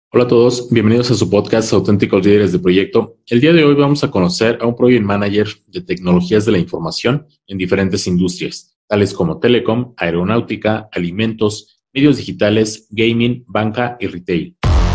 Hola a todos, bienvenidos a su podcast Auténticos Líderes de Proyecto. El día de hoy vamos a conocer a un Project Manager de tecnologías de la información en diferentes industrias, tales como telecom, aeronáutica, alimentos, medios digitales, gaming, banca y retail.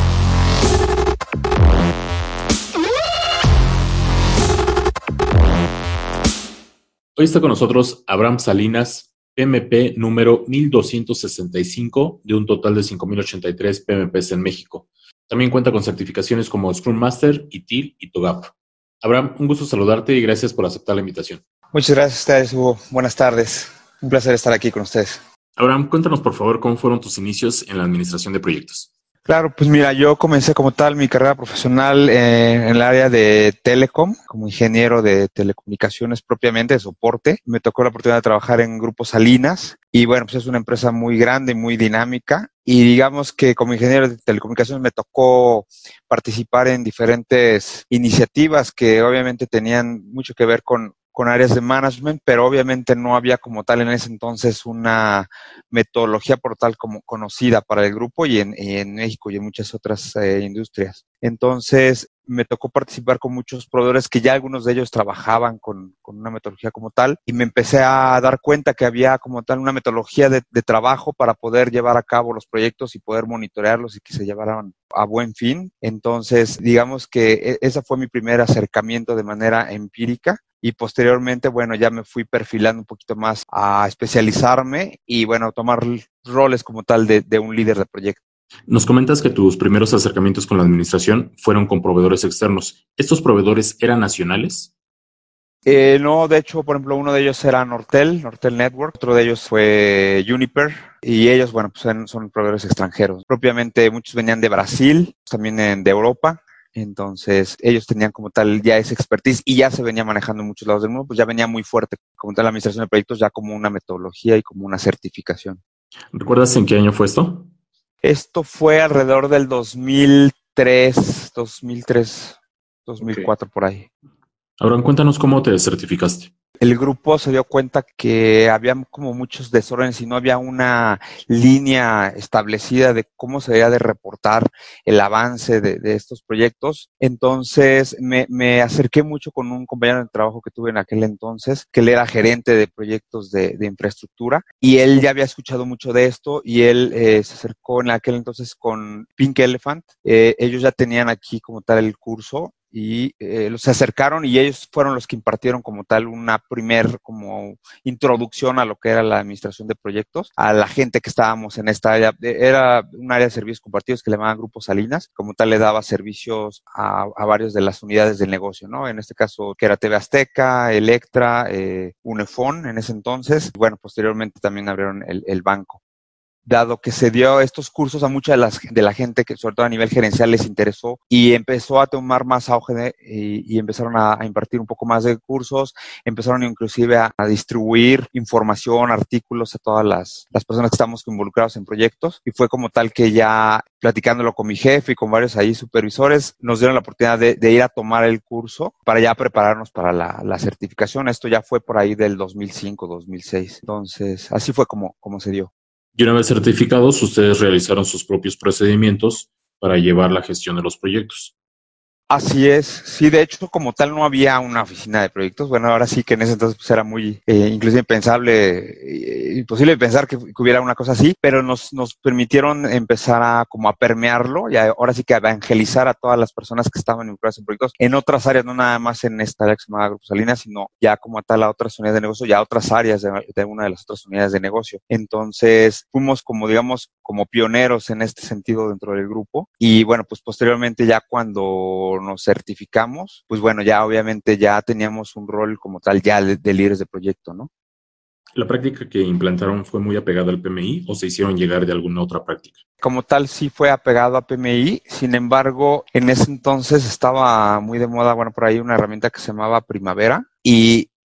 Hoy está con nosotros Abraham Salinas, PMP número 1265 de un total de 5083 PMPs en México. También cuenta con certificaciones como Scrum Master, ITIL y TOGAF. Abraham, un gusto saludarte y gracias por aceptar la invitación. Muchas gracias a ustedes, Hugo. Buenas tardes. Un placer estar aquí con ustedes. Abraham, cuéntanos por favor cómo fueron tus inicios en la administración de proyectos. Claro, pues mira, yo comencé como tal mi carrera profesional en el área de telecom, como ingeniero de telecomunicaciones propiamente, de soporte. Me tocó la oportunidad de trabajar en Grupo Salinas y bueno, pues es una empresa muy grande, muy dinámica y digamos que como ingeniero de telecomunicaciones me tocó participar en diferentes iniciativas que obviamente tenían mucho que ver con áreas de management, pero obviamente no había como tal en ese entonces una metodología por tal como conocida para el grupo y en México y en muchas otras industrias. Entonces, me tocó participar con muchos proveedores que ya algunos de ellos trabajaban con una metodología como tal y me empecé a dar cuenta que había como tal una metodología de trabajo para poder llevar a cabo los proyectos y poder monitorearlos y que se llevaran a buen fin. Entonces, digamos que ese fue mi primer acercamiento de manera empírica. Y posteriormente, bueno, ya me fui perfilando un poquito más a especializarme y, bueno, tomar roles como tal de un líder de proyecto. Nos comentas que tus primeros acercamientos con la administración fueron con proveedores externos. ¿Estos proveedores eran nacionales? No, de hecho, por ejemplo, uno de ellos era Nortel Network, otro de ellos fue Juniper, y ellos, bueno, pues son proveedores extranjeros. Propiamente muchos venían de Brasil, también de Europa. Entonces, ellos tenían como tal ya esa expertise y ya se venía manejando en muchos lados del mundo, pues ya venía muy fuerte como tal la administración de proyectos, ya como una metodología y como una certificación. ¿Recuerdas en qué año fue esto? Esto fue alrededor del 2003, Ok. 2004 por ahí. Abraham, cuéntanos cómo te certificaste. El grupo se dio cuenta que había como muchos desórdenes y no había una línea establecida de cómo se debía de reportar el avance de estos proyectos. Entonces me acerqué mucho con un compañero de trabajo que tuve en aquel entonces, que él era gerente de proyectos de infraestructura y él ya había escuchado mucho de esto y él se acercó en aquel entonces con Pink Elephant. Ellos ya tenían aquí como tal el curso y se acercaron y ellos fueron los que impartieron como tal una primer como introducción a lo que era la administración de proyectos, a la gente que estábamos en esta área. Era un área de servicios compartidos que le llamaban Grupo Salinas, como tal le daba servicios a varios de las unidades del negocio, ¿no? En este caso que era TV Azteca, Electra, Unifón en ese entonces. Bueno, posteriormente también abrieron el banco. Dado que se dio estos cursos a mucha de la gente que sobre todo a nivel gerencial les interesó y empezó a tomar más auge y empezaron a impartir un poco más de cursos, empezaron inclusive a distribuir información, artículos a todas las personas que estamos involucrados en proyectos y fue como tal que ya platicándolo con mi jefe y con varios ahí supervisores, nos dieron la oportunidad de ir a tomar el curso para ya prepararnos para la certificación. Esto ya fue por ahí del 2005, 2006. Entonces, así fue como se dio. Y una vez certificados, ustedes realizaron sus propios procedimientos para llevar la gestión de los proyectos. Así es, sí, de hecho como tal no había una oficina de proyectos, bueno, ahora sí que en ese entonces pues, era muy inclusive impensable, imposible pensar que hubiera una cosa así, pero nos permitieron empezar a como a permearlo y ahora sí que a evangelizar a todas las personas que estaban involucradas en proyectos en otras áreas, no nada más en esta área que se llama Grupo Salinas, sino ya como a tal a otras unidades de negocio, ya a otras áreas de una de las otras unidades de negocio. Entonces fuimos como digamos como pioneros en este sentido dentro del grupo y bueno, pues posteriormente ya cuando nos certificamos, pues bueno, ya obviamente ya teníamos un rol como tal ya de líderes de proyecto, ¿no? ¿La práctica que implantaron fue muy apegada al PMI o se hicieron llegar de alguna otra práctica? Como tal sí fue apegado a PMI, sin embargo, en ese entonces estaba muy de moda, bueno, por ahí una herramienta que se llamaba Primavera y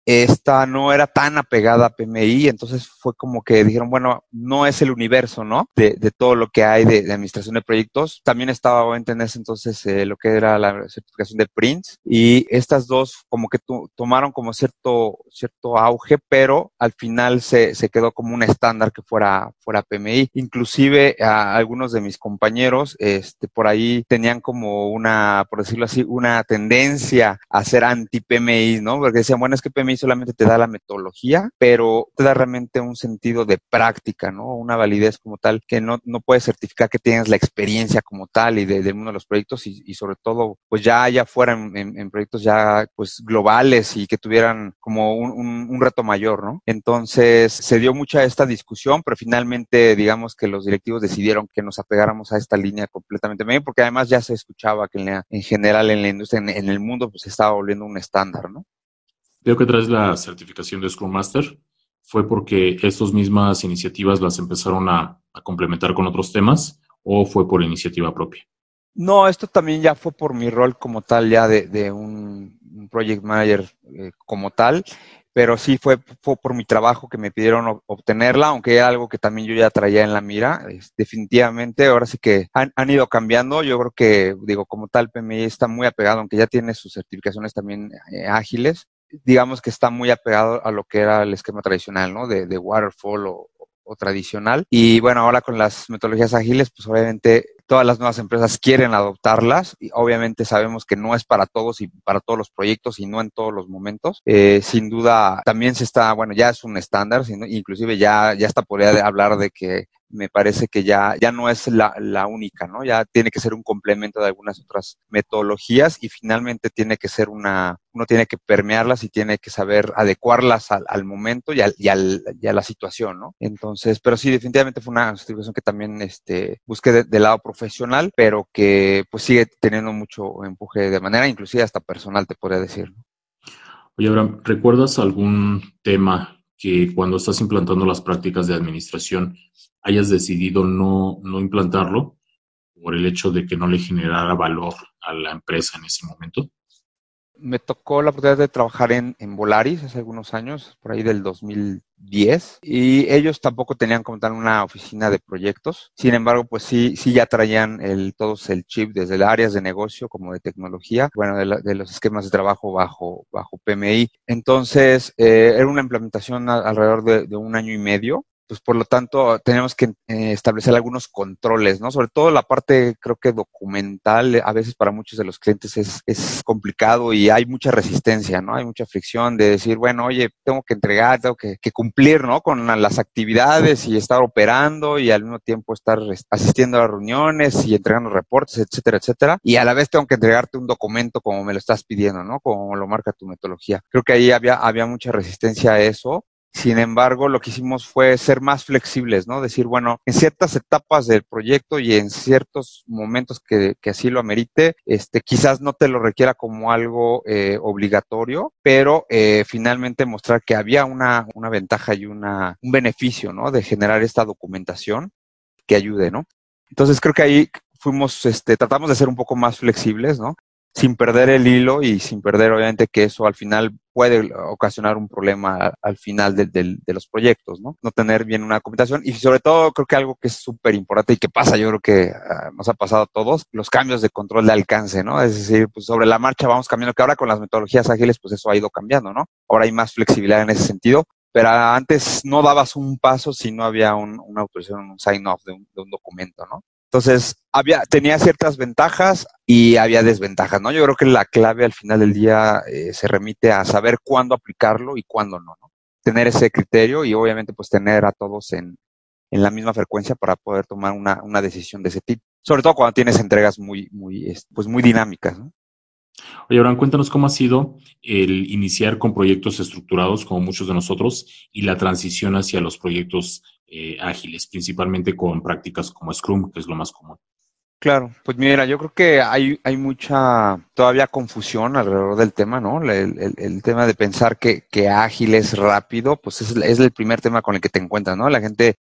esta no era tan apegada a PMI, entonces fue como que dijeron, bueno, no es el universo, ¿no? De todo lo que hay de administración de proyectos. También estaba obviamente en ese entonces lo que era la certificación de Prince, y estas dos como que tomaron como cierto auge, pero al final se quedó como un estándar que fuera PMI. Inclusive algunos de mis compañeros por ahí tenían como por decirlo así, una tendencia a ser anti-PMI, ¿no? Porque decían, bueno, es que PMI solamente te da la metodología, pero te da realmente un sentido de práctica, ¿no? Una validez como tal, que no puedes certificar que tienes la experiencia como tal y del mundo de los proyectos y sobre todo, pues ya fuera en proyectos ya pues globales y que tuvieran como un reto mayor, ¿no? Entonces se dio mucha esta discusión, pero finalmente digamos que los directivos decidieron que nos apegáramos a esta línea completamente bien, porque además ya se escuchaba que en general en la industria, en el mundo, pues se estaba volviendo un estándar, ¿no? Veo que traes la certificación de Scrum Master. ¿Fue porque estas mismas iniciativas las empezaron a complementar con otros temas o fue por iniciativa propia? No, esto también ya fue por mi rol como tal, ya de un project manager como tal, pero sí fue por mi trabajo que me pidieron obtenerla, aunque era algo que también yo ya traía en la mira. Definitivamente, ahora sí que han ido cambiando. Yo creo que, digo, como tal, PMI está muy apegado, aunque ya tiene sus certificaciones también ágiles, digamos que está muy apegado a lo que era el esquema tradicional, ¿no? De waterfall o tradicional. Y bueno, ahora con las metodologías ágiles, pues obviamente todas las nuevas empresas quieren adoptarlas y obviamente sabemos que no es para todos y para todos los proyectos y no en todos los momentos. Sin duda, también bueno, ya es un estándar, inclusive ya hasta podría hablar de que me parece que ya no es la única, ¿no? Ya tiene que ser un complemento de algunas otras metodologías y finalmente tiene que ser uno tiene que permearlas y tiene que saber adecuarlas al momento y a la situación, ¿no? Entonces, pero sí, definitivamente fue una situación que también busqué del lado profesional, pero que pues sigue teniendo mucho empuje de manera inclusive hasta personal, te podría decir, ¿no? Oye, Abraham, ¿recuerdas algún tema que cuando estás implantando las prácticas de administración hayas decidido no implantarlo por el hecho de que no le generara valor a la empresa en ese momento? Me tocó la oportunidad de trabajar en Volaris hace algunos años, por ahí del 2010, y ellos tampoco tenían como tal una oficina de proyectos. Sin embargo, pues sí ya traían todos el chip desde el áreas de negocio como de tecnología, bueno, de los esquemas de trabajo bajo PMI. Entonces, era una implementación alrededor de un año y medio. Pues por lo tanto tenemos que establecer algunos controles, ¿no? Sobre todo la parte, creo que documental, a veces para muchos de los clientes es complicado y hay mucha resistencia, ¿no? Hay mucha fricción de decir, bueno, oye, tengo que entregar, tengo que cumplir, ¿no? Con las actividades y estar operando y al mismo tiempo estar asistiendo a las reuniones y entregando reportes, etcétera, etcétera. Y a la vez tengo que entregarte un documento como me lo estás pidiendo, ¿no? Como lo marca tu metodología. Creo que ahí había mucha resistencia a eso. Sin embargo, lo que hicimos fue ser más flexibles, ¿no? Decir, bueno, en ciertas etapas del proyecto y en ciertos momentos que así lo amerite, quizás no te lo requiera como algo obligatorio, pero finalmente mostrar que había una ventaja y un beneficio, ¿no? De generar esta documentación que ayude, ¿no? Entonces creo que ahí tratamos de ser un poco más flexibles, ¿no? Sin perder el hilo y sin perder, obviamente, que eso al final puede ocasionar un problema al final de los proyectos, ¿no? No tener bien una documentación y sobre todo creo que algo que es súper importante y que pasa, yo creo que nos ha pasado a todos, los cambios de control de alcance, ¿no? Es decir, pues sobre la marcha vamos cambiando, que ahora con las metodologías ágiles, pues eso ha ido cambiando, ¿no? Ahora hay más flexibilidad en ese sentido, pero antes no dabas un paso si no había una autorización, un sign-off de un documento, ¿no? Entonces, tenía ciertas ventajas y había desventajas, ¿no? Yo creo que la clave al final del día se remite a saber cuándo aplicarlo y cuándo no, ¿no? Tener ese criterio y obviamente pues tener a todos en la misma frecuencia para poder tomar una decisión de ese tipo. Sobre todo cuando tienes entregas pues muy dinámicas, ¿no? Oye, Abraham, cuéntanos cómo ha sido el iniciar con proyectos estructurados, como muchos de nosotros, y la transición hacia los proyectos ágiles, principalmente con prácticas como Scrum, que es lo más común. Claro, pues mira, yo creo que hay mucha todavía confusión alrededor del tema, ¿no? El tema de pensar que ágil es rápido, pues es el primer tema con el que te encuentras, ¿no? La gente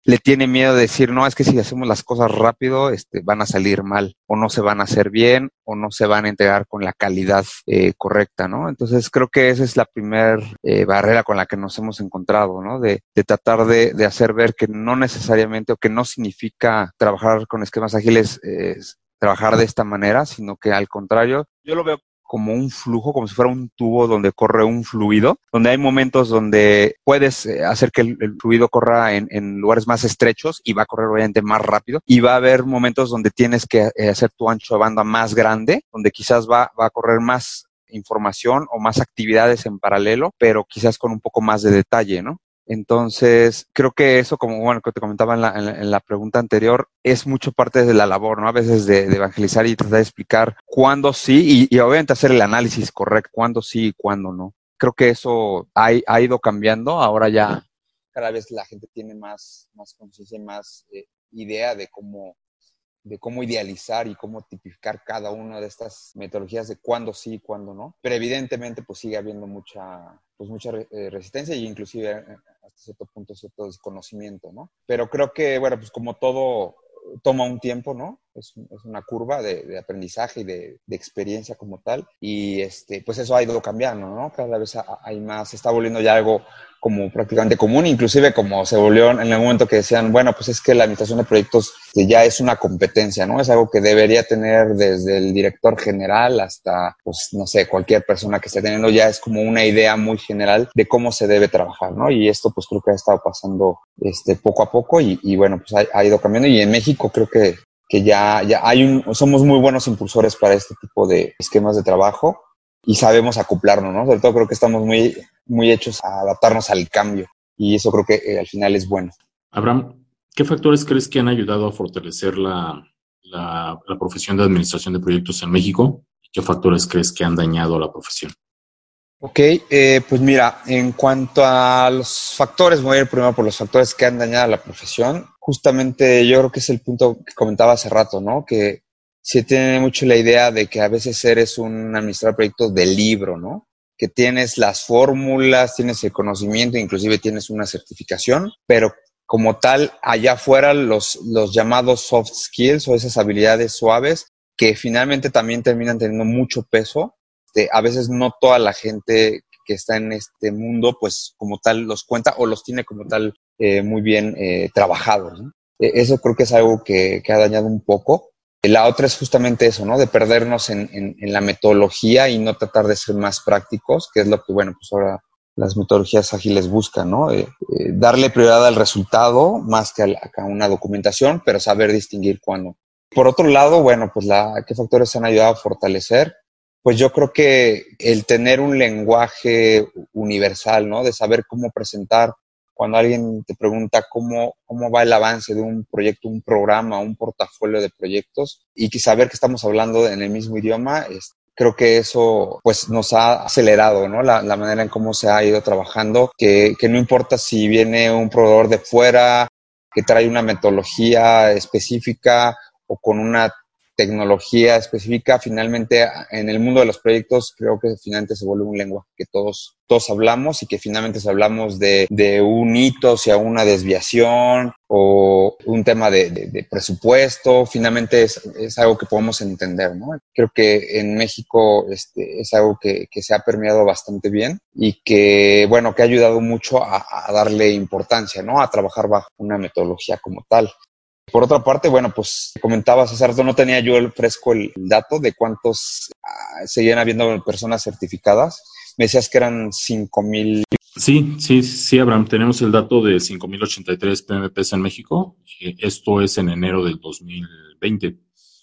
le tiene miedo de decir, no, es que si hacemos las cosas rápido, van a salir mal, o no se van a hacer bien, o no se van a entregar con la calidad correcta, ¿no? Entonces creo que esa es la primer barrera con la que nos hemos encontrado, ¿no? De tratar de hacer ver que no necesariamente, o que no significa trabajar con esquemas ágiles, trabajar de esta manera, sino que al contrario, yo lo veo como un flujo, como si fuera un tubo donde corre un fluido, donde hay momentos donde puedes hacer que el fluido corra en lugares más estrechos y va a correr obviamente más rápido, y va a haber momentos donde tienes que hacer tu ancho de banda más grande, donde quizás va a correr más información o más actividades en paralelo, pero quizás con un poco más de detalle, ¿no? Entonces, creo que eso, como bueno, que te comentaba en la pregunta anterior, es mucho parte de la labor, ¿no? A veces de evangelizar y tratar de explicar cuándo sí y obviamente hacer el análisis correcto, cuándo sí y cuándo no. Creo que eso ha ido cambiando. Ahora ya cada vez la gente tiene más conciencia y más idea de cómo idealizar y cómo tipificar cada una de estas metodologías de cuándo sí y cuándo no. Pero evidentemente pues sigue habiendo mucha resistencia e inclusive hasta cierto punto cierto desconocimiento, ¿no? Pero creo que, bueno, pues como todo toma un tiempo, ¿no? Es una curva de aprendizaje y de experiencia como tal. Y pues eso ha ido cambiando, ¿no? Cada vez hay más, se está volviendo ya algo como prácticamente común, inclusive como se volvió en el momento que decían, bueno, pues es que la administración de proyectos ya es una competencia, ¿no? Es algo que debería tener desde el director general hasta, pues, no sé, cualquier persona que esté teniendo, ya es como una idea muy general de cómo se debe trabajar, ¿no? Y esto pues creo que ha estado pasando poco a poco y bueno, pues ha ido cambiando, y en México creo que ya somos muy buenos impulsores para este tipo de esquemas de trabajo y sabemos acoplarnos, ¿no? Sobre todo creo que estamos muy hechos a adaptarnos al cambio, y eso creo que al final es bueno. Abraham, ¿qué factores crees que han ayudado a fortalecer la profesión de administración de proyectos en México? ¿Y qué factores crees que han dañado a la profesión? Ok, pues mira, en cuanto a los factores, voy a ir primero por los factores que han dañado a la profesión. Justamente yo creo que es el punto que comentaba hace rato, ¿no? Que se tiene mucho la idea de que a veces eres un administrador de proyectos de libro, ¿no? Que tienes las fórmulas, tienes el conocimiento, inclusive tienes una certificación, pero como tal, allá afuera los llamados soft skills o esas habilidades suaves que finalmente también terminan teniendo mucho peso. A veces no toda la gente que está en este mundo, pues como tal los cuenta o los tiene como tal muy bien trabajados, ¿no? Eso creo que es algo que ha dañado un poco. La otra es justamente eso, ¿no? De perdernos en la metodología y no tratar de ser más prácticos, que es lo que, bueno, pues ahora las metodologías ágiles buscan, ¿no? Darle prioridad al resultado más que a una documentación, pero saber distinguir cuándo. Por otro lado, bueno, pues ¿qué factores han ayudado a fortalecer? Pues yo creo que el tener un lenguaje universal, ¿no? De saber cómo presentar cuando alguien te pregunta cómo va el avance de un proyecto, un programa, un portafolio de proyectos, y que saber que estamos hablando en el mismo idioma, creo que eso pues nos ha acelerado, ¿no? La manera en cómo se ha ido trabajando, que no importa si viene un proveedor de fuera que trae una metodología específica o con una tecnología específica, finalmente en el mundo de los proyectos creo que finalmente se vuelve un lenguaje que todos hablamos, y que finalmente si hablamos de un hito, sea una desviación o un tema de presupuesto, finalmente es algo que podemos entender, ¿no? Creo que en México es algo que se ha permeado bastante bien y que, bueno, que ha ayudado mucho a darle importancia, ¿no? A trabajar bajo una metodología como tal. Por otra parte, bueno, pues comentabas hace rato, no tenía yo fresco el dato de cuántos seguían habiendo personas certificadas. Me decías que eran 5,000. Sí, Abraham, tenemos el dato de 5,083 PMPs en México. Esto es en enero del 2020.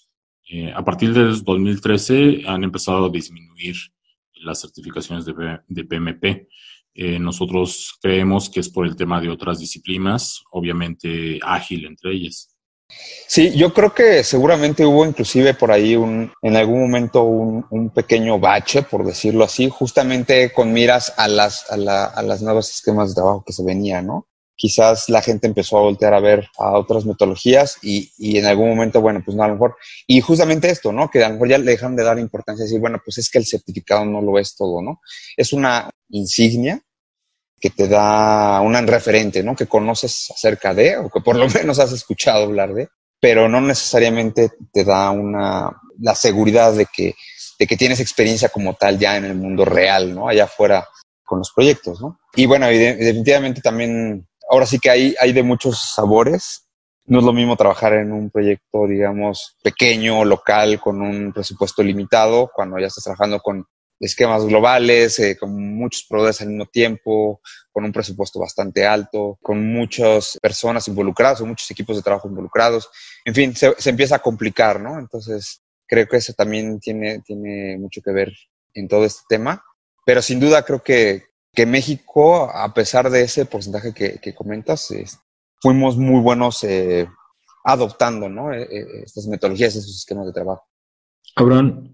A partir del 2013 han empezado a disminuir las certificaciones de PMP. Nosotros creemos que es por el tema de otras disciplinas, obviamente ágil entre ellas. Sí, yo creo que seguramente hubo inclusive por ahí en algún momento un pequeño bache, por decirlo así, justamente con miras a las nuevos esquemas de trabajo que se venían, ¿no? Quizás la gente empezó a voltear a ver a otras metodologías y en algún momento, bueno, pues no, a lo mejor, y justamente esto, ¿no? Que a lo mejor ya le dejan de dar importancia y decir, bueno, pues es que el certificado no lo es todo, ¿no? Es una insignia, que te da un referente, ¿no? Que conoces acerca de, o que por lo menos has escuchado hablar de, pero no necesariamente te da la seguridad de que tienes experiencia como tal ya en el mundo real, ¿no? Allá afuera con los proyectos, ¿no? Y bueno, definitivamente también, ahora sí que hay de muchos sabores. No es lo mismo trabajar en un proyecto, digamos, pequeño, local, con un presupuesto limitado, cuando ya estás trabajando con esquemas globales, con muchos proveedores al mismo tiempo, con un presupuesto bastante alto, con muchas personas involucradas o muchos equipos de trabajo involucrados. En fin, se empieza a complicar, ¿no? Entonces, creo que eso también tiene mucho que ver en todo este tema. Pero sin duda creo que México, a pesar de ese porcentaje que comentas, fuimos muy buenos adoptando, ¿no? Estas metodologías, esos esquemas de trabajo. Abraham,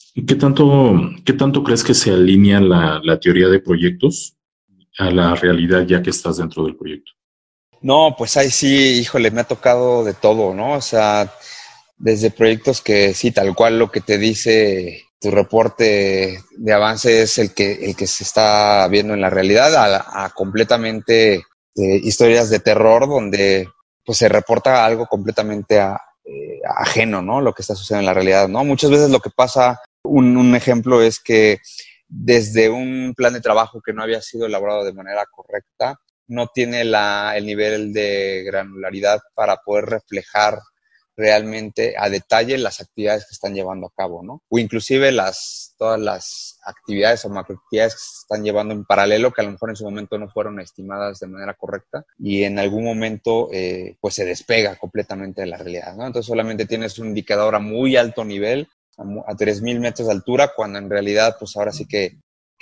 qué tanto crees que se alinea la teoría de proyectos a la realidad ya que estás dentro del proyecto? No, pues ahí sí, híjole, me ha tocado de todo, ¿no? O sea, desde proyectos que sí, tal cual lo que te dice tu reporte de avance es el que se está viendo en la realidad, a completamente historias de terror donde pues se reporta algo completamente ajeno, ¿no? Lo que está sucediendo en la realidad, ¿no? Muchas veces lo que pasa, un ejemplo es que desde un plan de trabajo que no había sido elaborado de manera correcta, no tiene el nivel de granularidad para poder reflejar realmente a detalle las actividades que están llevando a cabo, ¿no? O inclusive todas las actividades o macroactividades que se están llevando en paralelo, que a lo mejor en su momento no fueron estimadas de manera correcta y en algún momento pues se despega completamente de la realidad, ¿no? Entonces solamente tienes un indicador a muy alto nivel, a 3,000 metros de altura, cuando en realidad pues ahora sí que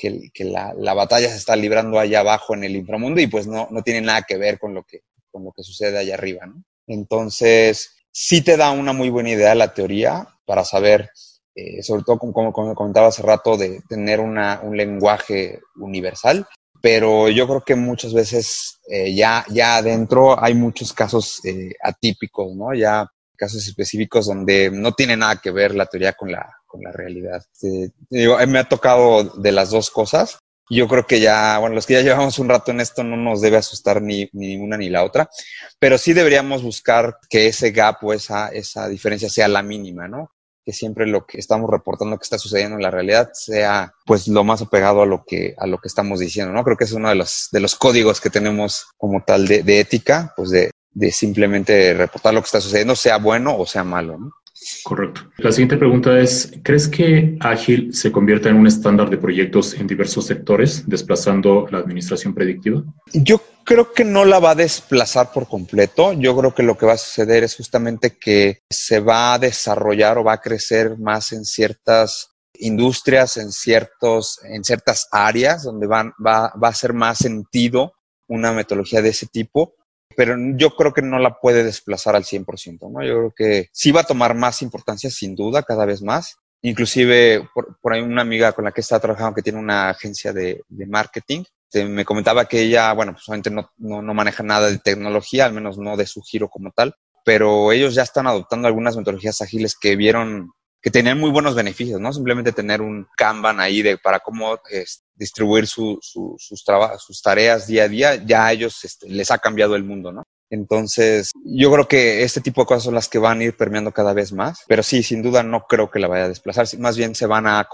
la batalla se está librando allá abajo en el inframundo y pues no tiene nada que ver con lo que sucede allá arriba, ¿no? Entonces, sí te da una muy buena idea la teoría para saber, sobre todo como comentaba hace rato, de tener un lenguaje universal, pero yo creo que muchas veces ya adentro hay muchos casos atípicos, ¿no? Ya casos específicos donde no tiene nada que ver la teoría con la realidad. Digo, me ha tocado de las dos cosas. Yo creo que ya, bueno, los que ya llevamos un rato en esto no nos debe asustar ni una ni la otra, pero sí deberíamos buscar que ese gap o esa diferencia sea la mínima, ¿no? Que siempre lo que estamos reportando que está sucediendo en la realidad sea pues lo más apegado a lo que estamos diciendo, ¿no? Creo que es uno de los códigos que tenemos como tal de ética, pues de simplemente reportar lo que está sucediendo, sea bueno o sea malo, ¿no? Correcto. La siguiente pregunta es, ¿crees que Ágil se convierta en un estándar de proyectos en diversos sectores, desplazando la administración predictiva? Yo creo que no la va a desplazar por completo. Yo creo que lo que va a suceder es justamente que se va a desarrollar o va a crecer más en ciertas industrias, en ciertas áreas donde va a hacer más sentido una metodología de ese tipo, pero yo creo que no la puede desplazar al 100%, ¿no? Yo creo que sí va a tomar más importancia, sin duda, cada vez más. Inclusive, por ahí una amiga con la que está trabajando que tiene una agencia de marketing, me comentaba que ella, bueno, pues obviamente no maneja nada de tecnología, al menos no de su giro como tal, pero ellos ya están adoptando algunas metodologías ágiles que vieron que tenían muy buenos beneficios, ¿no? Simplemente tener un Kanban ahí para cómo distribuir sus tareas día a día, ya a ellos les ha cambiado el mundo, ¿no? Entonces, yo creo que este tipo de cosas son las que van a ir permeando cada vez más, pero sí, sin duda no creo que la vaya a desplazar, más bien se van a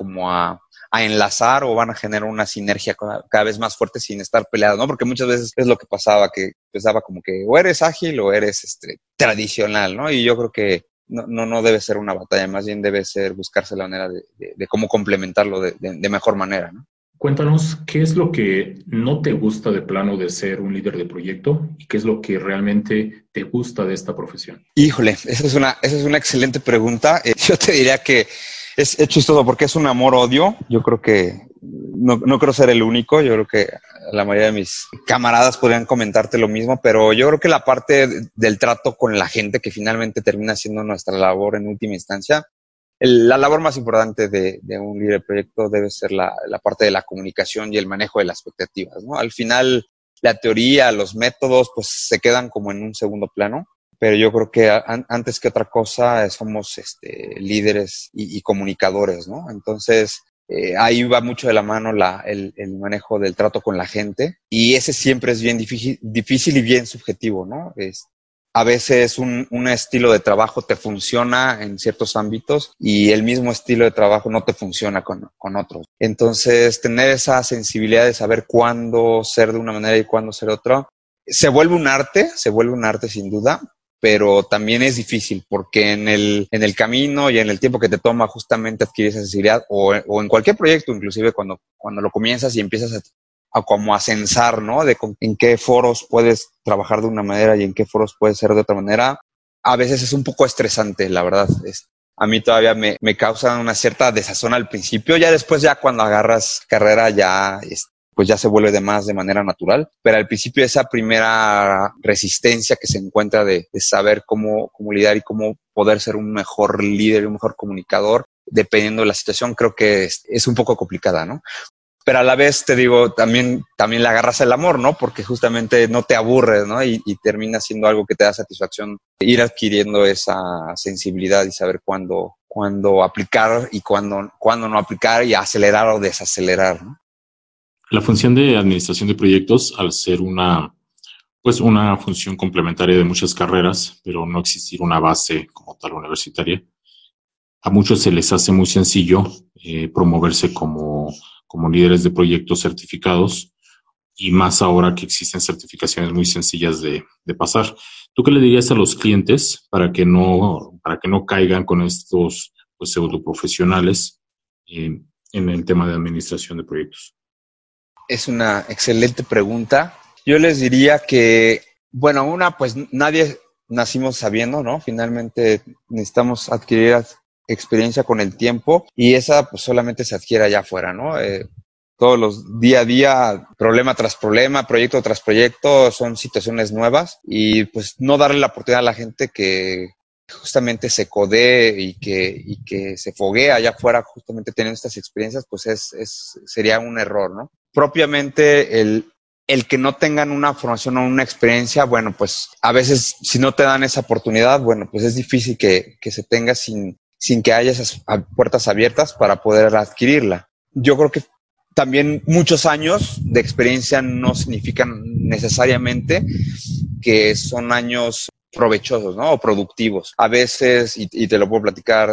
enlazar o van a generar una sinergia cada vez más fuerte sin estar peleados, ¿no? Porque muchas veces es lo que pasaba, que pensaba como que o eres ágil o eres tradicional, ¿no? Y yo creo que no debe ser una batalla, más bien debe ser buscarse la manera de cómo complementarlo de mejor manera, ¿no? Cuéntanos, ¿qué es lo que no te gusta de plano de ser un líder de proyecto y qué es lo que realmente te gusta de esta profesión? Híjole, esa es una excelente pregunta. Yo te diría que es chistoso porque es un amor-odio. Yo creo que no creo ser el único. Yo creo que la mayoría de mis camaradas podrían comentarte lo mismo, pero yo creo que la parte del trato con la gente, que finalmente termina siendo nuestra labor en última instancia, la labor más importante de un líder de proyecto debe ser la parte de la comunicación y el manejo de las expectativas, ¿no? Al final, la teoría, los métodos, pues se quedan como en un segundo plano, pero yo creo que antes que otra cosa somos líderes y comunicadores, ¿no? Entonces, ahí va mucho de la mano el manejo del trato con la gente, y ese siempre es bien difícil y bien subjetivo, ¿no? A veces un estilo de trabajo te funciona en ciertos ámbitos y el mismo estilo de trabajo no te funciona con otros. Entonces, tener esa sensibilidad de saber cuándo ser de una manera y cuándo ser de otra, se vuelve un arte sin duda, pero también es difícil porque en el camino y en el tiempo que te toma justamente adquirir esa sensibilidad o en cualquier proyecto, inclusive cuando lo comienzas y empiezas a como a censar, ¿no? En qué foros puedes trabajar de una manera y en qué foros puedes ser de otra manera. A veces es un poco estresante, la verdad. A mí todavía me causa una cierta desazón al principio. Ya después, ya cuando agarras carrera, ya pues ya se vuelve de manera natural. Pero al principio esa primera resistencia que se encuentra de saber cómo lidiar y cómo poder ser un mejor líder y un mejor comunicador, dependiendo de la situación, creo que es un poco complicada, ¿no? Pero a la vez te digo, también le agarras el amor, ¿no? Porque justamente no te aburres, ¿no? Y termina siendo algo que te da satisfacción, ir adquiriendo esa sensibilidad y saber cuándo aplicar y cuándo no aplicar y acelerar o desacelerar, ¿no? La función de administración de proyectos, al ser pues una función complementaria de muchas carreras, pero no existir una base como tal universitaria, a muchos se les hace muy sencillo promoverse como líderes de proyectos certificados, y más ahora que existen certificaciones muy sencillas de pasar. ¿Tú qué le dirías a los clientes para que no caigan con estos pues, pseudo profesionales en el tema de administración de proyectos? Es una excelente pregunta. Yo les diría que, bueno, pues nadie nacimos sabiendo, ¿no? Finalmente necesitamos adquirir experiencia con el tiempo y esa pues solamente se adquiere allá afuera, ¿no? Todos los día a día, problema tras problema, proyecto tras proyecto, son situaciones nuevas y pues no darle la oportunidad a la gente que justamente se codee y que se foguee allá afuera justamente teniendo estas experiencias, pues sería un error, ¿no? Propiamente el que no tengan una formación o una experiencia, bueno, pues a veces si no te dan esa oportunidad, bueno, pues es difícil que se tenga sin que haya esas puertas abiertas para poder adquirirla. Yo creo que también muchos años de experiencia no significan necesariamente que son años provechosos, ¿no? O productivos. A veces, y te lo puedo platicar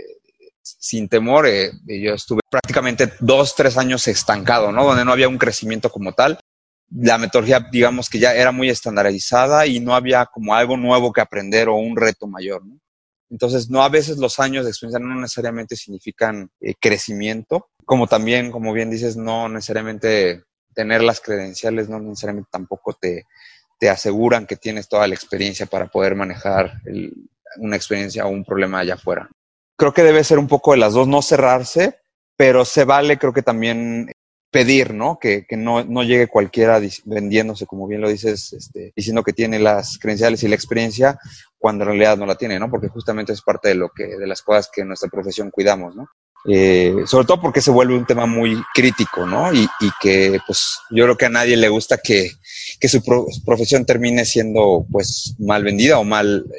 sin temor, yo estuve prácticamente 2, 3 años estancado, ¿no? Donde no había un crecimiento como tal. La metodología, digamos que ya era muy estandarizada y no había como algo nuevo que aprender o un reto mayor, ¿no? Entonces, no, a veces los años de experiencia no necesariamente significan crecimiento, como también, como bien dices, no necesariamente tener las credenciales, no necesariamente tampoco te aseguran que tienes toda la experiencia para poder manejar una experiencia o un problema allá afuera. Creo que debe ser un poco de las dos, no cerrarse, pero se vale, creo que también pedir, ¿no? Que no llegue cualquiera vendiéndose, como bien lo dices, diciendo que tiene las credenciales y la experiencia, cuando en realidad no la tiene, ¿no? Porque justamente es parte de las cosas que en nuestra profesión cuidamos, ¿no? Sobre todo porque se vuelve un tema muy crítico, ¿no? Y que, pues, yo creo que a nadie le gusta que su profesión termine siendo, pues, mal vendida o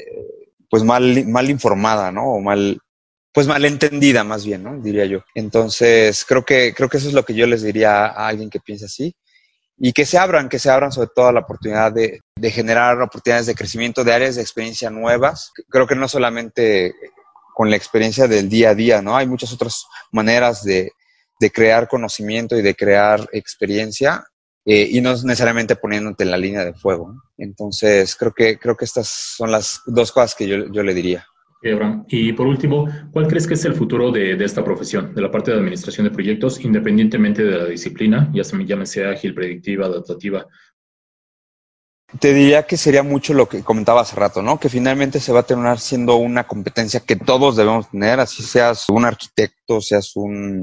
mal informada, ¿no? O mal entendida más bien, ¿no? Diría yo. Entonces, creo que eso es lo que yo les diría a alguien que piensa así. Y que se abran sobre todo a la oportunidad de generar oportunidades de crecimiento, de áreas de experiencia nuevas. Creo que no solamente con la experiencia del día a día, ¿no? Hay muchas otras maneras de crear conocimiento y de crear experiencia, y no necesariamente poniéndote en la línea de fuego, ¿no? Entonces, creo que estas son las dos cosas que yo le diría. Abraham. Y por último, ¿cuál crees que es el futuro de esta profesión, de la parte de administración de proyectos, independientemente de la disciplina, ya llámese ágil, predictiva, adaptativa? Te diría que sería mucho lo que comentaba hace rato, ¿no? Que finalmente se va a terminar siendo una competencia que todos debemos tener, así seas un arquitecto, seas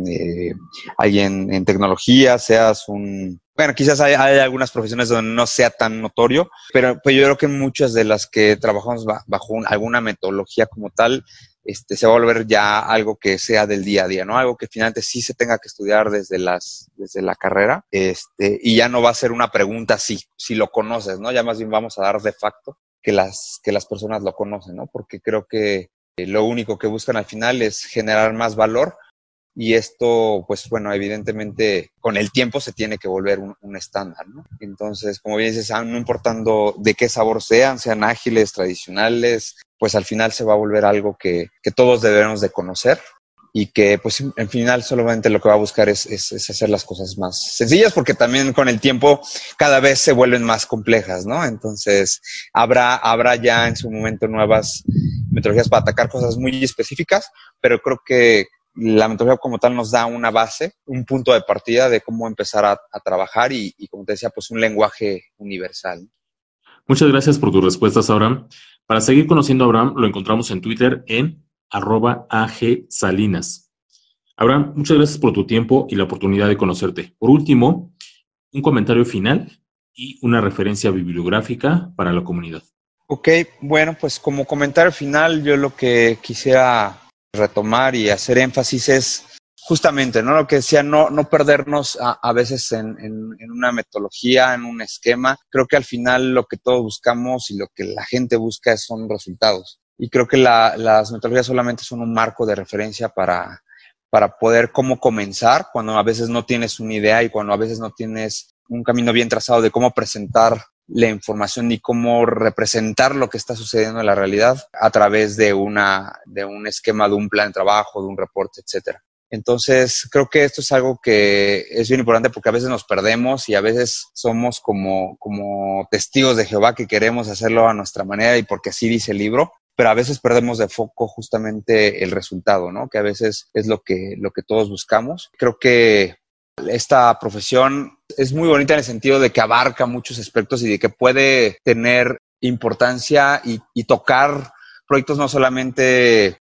alguien en tecnología, bueno, quizás hay algunas profesiones donde no sea tan notorio, pero pues yo creo que muchas de las que trabajamos bajo alguna metodología como tal, se va a volver ya algo que sea del día a día, ¿no? Algo que finalmente sí se tenga que estudiar desde la carrera, y ya no va a ser una pregunta si lo conoces, ¿no? Ya más bien vamos a dar de facto que las personas lo conocen, ¿no? Porque creo que lo único que buscan al final es generar más valor y esto, pues bueno, evidentemente con el tiempo se tiene que volver un estándar, ¿no? Entonces, como bien dices, no importando de qué sabor sean ágiles, tradicionales, pues al final se va a volver algo que todos debemos de conocer y que pues al final solamente lo que va a buscar es hacer las cosas más sencillas, porque también con el tiempo cada vez se vuelven más complejas, ¿no? Entonces habrá ya en su momento nuevas metodologías para atacar cosas muy específicas, pero creo que la metodología como tal nos da una base, un punto de partida de cómo empezar a trabajar y como te decía, pues un lenguaje universal. Muchas gracias por tus respuestas, Abraham. Para seguir conociendo a Abraham, lo encontramos en Twitter en @agsalinas. Abraham, muchas gracias por tu tiempo y la oportunidad de conocerte. Por último, un comentario final y una referencia bibliográfica para la comunidad. Ok, bueno, pues como comentario final, yo lo que quisiera retomar y hacer énfasis es justamente, ¿no? Lo que decía, no perdernos a veces en una metodología, en un esquema. Creo que al final lo que todos buscamos y lo que la gente busca son resultados. Y creo que las metodologías solamente son un marco de referencia para poder cómo comenzar cuando a veces no tienes una idea y cuando a veces no tienes un camino bien trazado de cómo presentar la información ni cómo representar lo que está sucediendo en la realidad a través de un esquema, de un plan de trabajo, de un reporte, etcétera. Entonces, creo que esto es algo que es bien importante porque a veces nos perdemos y a veces somos como testigos de Jehová que queremos hacerlo a nuestra manera y porque así dice el libro, pero a veces perdemos de foco justamente el resultado, ¿no? Que a veces es lo que todos buscamos. Creo que esta profesión es muy bonita en el sentido de que abarca muchos aspectos y de que puede tener importancia y tocar proyectos no solamente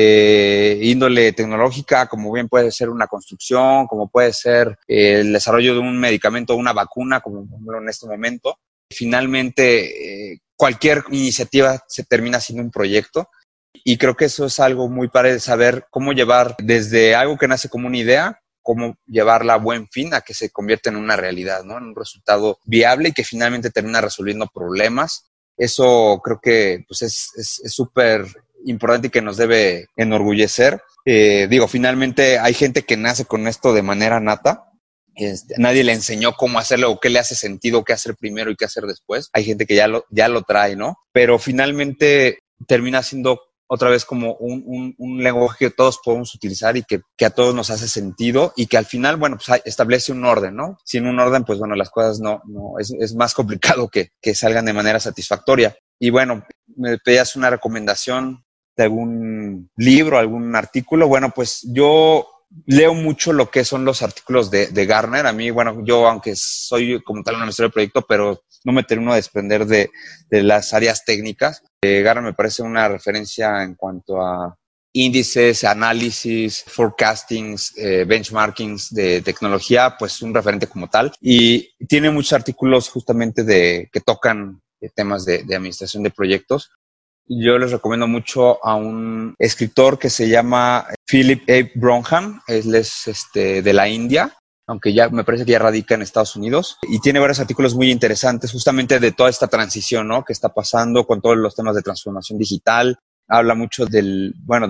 de índole tecnológica, como bien puede ser una construcción, como puede ser el desarrollo de un medicamento o una vacuna, como por ejemplo en este momento. Finalmente, cualquier iniciativa se termina siendo un proyecto y creo que eso es algo muy padre de saber cómo llevar desde algo que nace como una idea, cómo llevarla a buen fin a que se convierta en una realidad, ¿no? En un resultado viable y que finalmente termina resolviendo problemas. Eso creo que pues es súper importante y que nos debe enorgullecer. Finalmente hay gente que nace con esto de manera nata. Nadie le enseñó cómo hacerlo o qué le hace sentido, qué hacer primero y qué hacer después. Hay gente que ya lo trae, ¿no? Pero finalmente termina siendo otra vez como un lenguaje que todos podemos utilizar y que a todos nos hace sentido y que al final, bueno, pues establece un orden, ¿no? Sin un orden, pues bueno, las cosas no es más complicado que salgan de manera satisfactoria. Y bueno, me pedías una recomendación de algún libro, algún artículo. Bueno, pues yo leo mucho lo que son los artículos de Gartner. A mí, bueno, yo aunque soy como tal un administrador de proyecto, pero no me termino de desprender de las áreas técnicas. Gartner me parece una referencia en cuanto a índices, análisis, forecastings, benchmarkings de tecnología, pues un referente como tal. Y tiene muchos artículos justamente que tocan temas de administración de proyectos. Yo les recomiendo mucho a un escritor que se llama Philip A. Bronham. Él es de la India, aunque ya me parece que ya radica en Estados Unidos. Y tiene varios artículos muy interesantes justamente de toda esta transición, ¿no? Que está pasando con todos los temas de transformación digital. Habla mucho del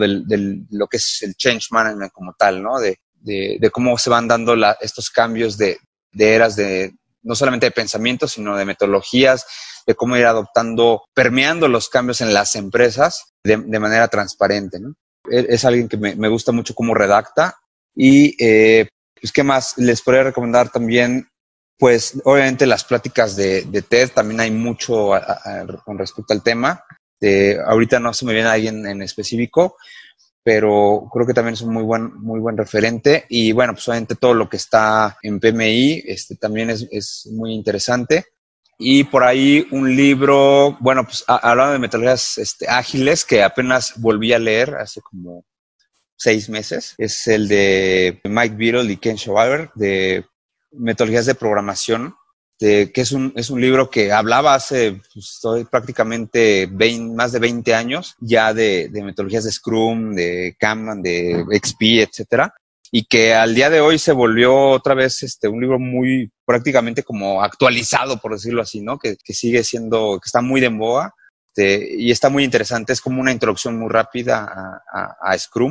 lo que es el change management como tal, ¿no? De cómo se van dando estos cambios de eras no solamente de pensamiento, sino de metodologías, de cómo ir permeando los cambios en las empresas de manera transparente, ¿no? Es alguien que me gusta mucho cómo redacta y pues qué más les podría recomendar también. Pues obviamente las pláticas de TED, también hay mucho con respecto al tema. Ahorita no se me viene alguien en específico, pero creo que también es un muy buen referente. Y bueno, pues obviamente todo lo que está en PMI también es muy interesante. Y por ahí un libro, bueno, pues hablando de metodologías ágiles, que apenas volví a leer hace como 6 meses, es el de Mike Beadle y Ken Schwaber, de metodologías de programación, que es un libro que hablaba hace prácticamente más de 20 años ya de metodologías de Scrum, de Kanban, de XP, etcétera. Y que al día de hoy se volvió otra vez un libro muy prácticamente como actualizado, por decirlo así, ¿no? Que sigue siendo, que está muy de moda y está muy interesante. Es como una introducción muy rápida a Scrum.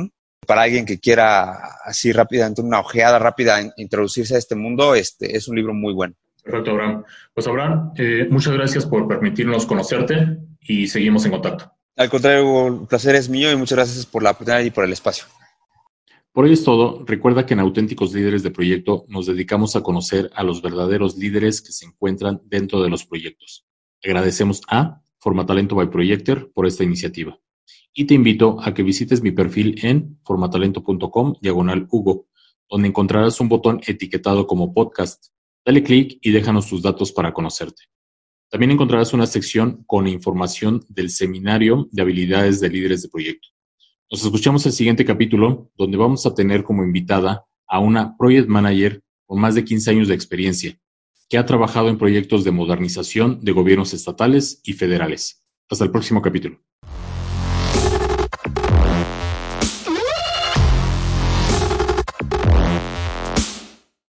para alguien que quiera así rápidamente, una ojeada rápida, introducirse a este mundo, es un libro muy bueno. Perfecto, Abraham. Pues Abraham, muchas gracias por permitirnos conocerte y seguimos en contacto. Al contrario, el placer es mío y muchas gracias por la oportunidad y por el espacio. Por hoy es todo. Recuerda que en Auténticos Líderes de Proyecto nos dedicamos a conocer a los verdaderos líderes que se encuentran dentro de los proyectos. Agradecemos a Formatalento by Projector por esta iniciativa. Y te invito a que visites mi perfil en formatalento.com/Hugo, donde encontrarás un botón etiquetado como podcast. Dale clic y déjanos tus datos para conocerte. También encontrarás una sección con información del Seminario de Habilidades de Líderes de Proyecto. Nos escuchamos el siguiente capítulo, donde vamos a tener como invitada a una Project Manager con más de 15 años de experiencia, que ha trabajado en proyectos de modernización de gobiernos estatales y federales. Hasta el próximo capítulo.